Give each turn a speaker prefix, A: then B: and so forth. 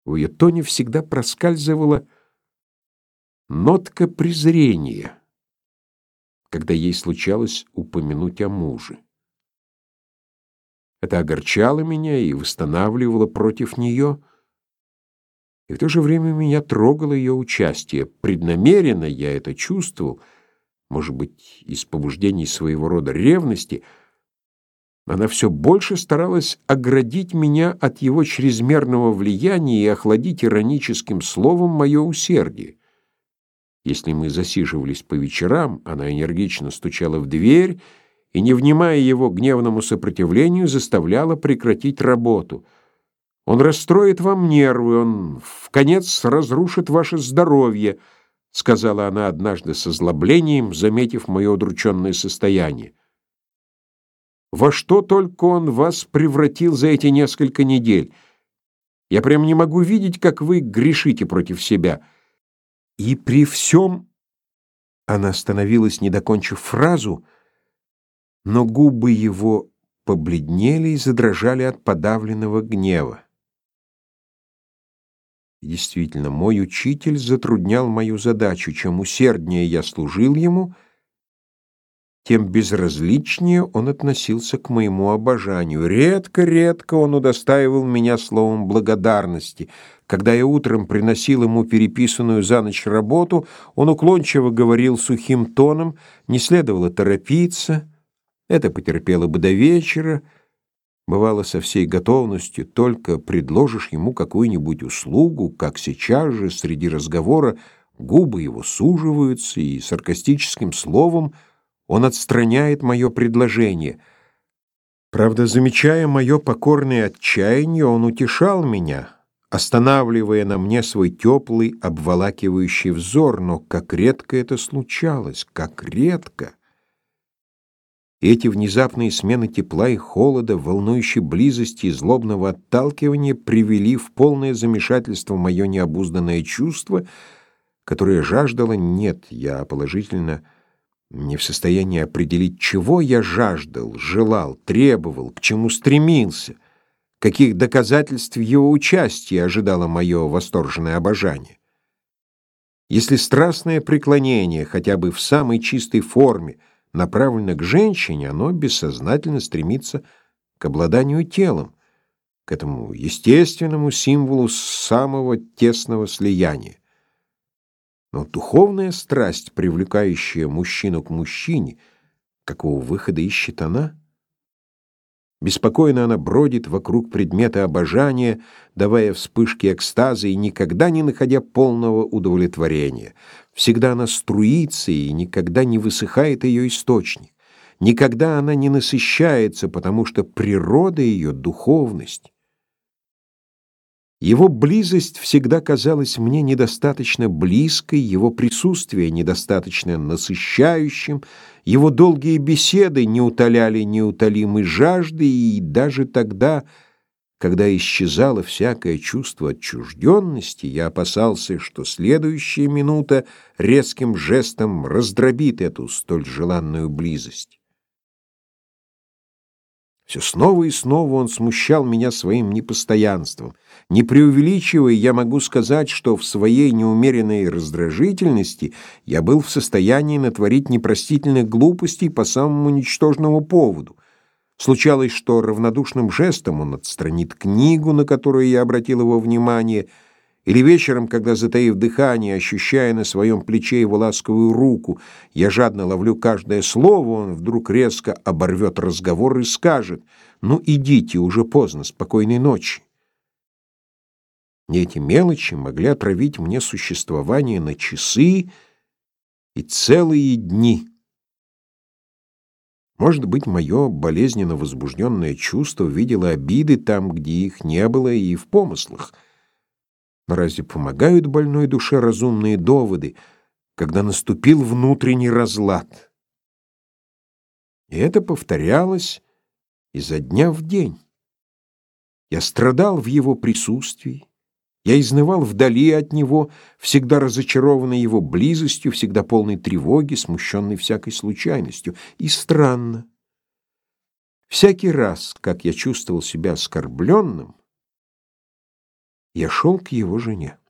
A: В ее тоне всегда проскальзывала нотка презрения, когда ей случалось упомянуть о муже. Это огорчало меня и восстанавливало против нее, и в то же время меня трогало ее участие. Преднамеренно я это чувствовал, может быть, из побуждений своего рода ревности. Она все больше старалась оградить меня от его чрезмерного влияния и охладить ироническим словом мое усердие. Если мы засиживались по вечерам, она энергично стучала в дверь и, не внимая его гневному сопротивлению, заставляла прекратить работу. «Он расстроит вам нервы, он вконец разрушит ваше здоровье», — сказала она однажды с озлоблением, заметив мое удрученное состояние. «Во что только он вас превратил за эти несколько недель? Я прям не могу видеть, как вы грешите против себя. И при всем...» Она остановилась, не докончив фразу, но губы его побледнели и задрожали от подавленного гнева. Действительно, мой учитель затруднял мою задачу. Чем усерднее я служил ему, тем безразличнее он относился к моему обожанию. Редко он удостаивал меня словом благодарности. Когда я утром приносил ему переписанную за ночь работу, он уклончиво говорил сухим тоном: не следовало торопиться, это потерпело бы до вечера. Бывало, со всей готовностью, только предложишь ему какую-нибудь услугу, как сейчас же среди разговора губы его суживаются, и саркастическим словом он отстраняет мое предложение. Правда, замечая мое покорное отчаяние, он утешал меня, останавливая на мне свой теплый, обволакивающий взор, но как редко это случалось, как редко! Эти внезапные смены тепла и холода, волнующей близости и злобного отталкивания привели в полное замешательство мое необузданное чувство, которое жаждало, нет, я положительно не в состоянии определить, чего я жаждал, желал, требовал, к чему стремился, каких доказательств его участия ожидало мое восторженное обожание. Если страстное преклонение, хотя бы в самой чистой форме, направлено к женщине, оно бессознательно стремится к обладанию телом, к этому естественному символу самого тесного слияния. Но духовная страсть, привлекающая мужчину к мужчине, какого выхода ищет она? Беспокойно она бродит вокруг предмета обожания, давая вспышки экстаза и никогда не находя полного удовлетворения. Всегда она струится, и никогда не высыхает ее источник. Никогда она не насыщается, потому что природа ее — духовность. Его близость всегда казалась мне недостаточно близкой, его присутствие недостаточно насыщающим, его долгие беседы не утоляли неутолимой жажды, и даже тогда, когда исчезало всякое чувство отчужденности, я опасался, что следующая минута резким жестом раздробит эту столь желанную близость. Все снова и снова он смущал меня своим непостоянством. Не преувеличивая, я могу сказать, что в своей неумеренной раздражительности я был в состоянии натворить непростительных глупостей по самому ничтожному поводу. Случалось, что равнодушным жестом он отстранит книгу, на которую я обратил его внимание, или вечером, когда, затаив дыхание, ощущая на своем плече его ласковую руку, я жадно ловлю каждое слово, он вдруг резко оборвет разговор и скажет: «Ну, идите, уже поздно, спокойной ночи». И эти мелочи могли отравить мне существование на часы и целые дни. Может быть, мое болезненно возбужденное чувство видело обиды там, где их не было и в помыслах. Но разве помогают больной душе разумные доводы, когда наступил внутренний разлад? И это повторялось изо дня в день. Я страдал в его присутствии, я изнывал вдали от него, всегда разочарованный его близостью, всегда полный тревоги, смущенный всякой случайностью. И странно, всякий раз, как я чувствовал себя оскорбленным, Я шел к его жене.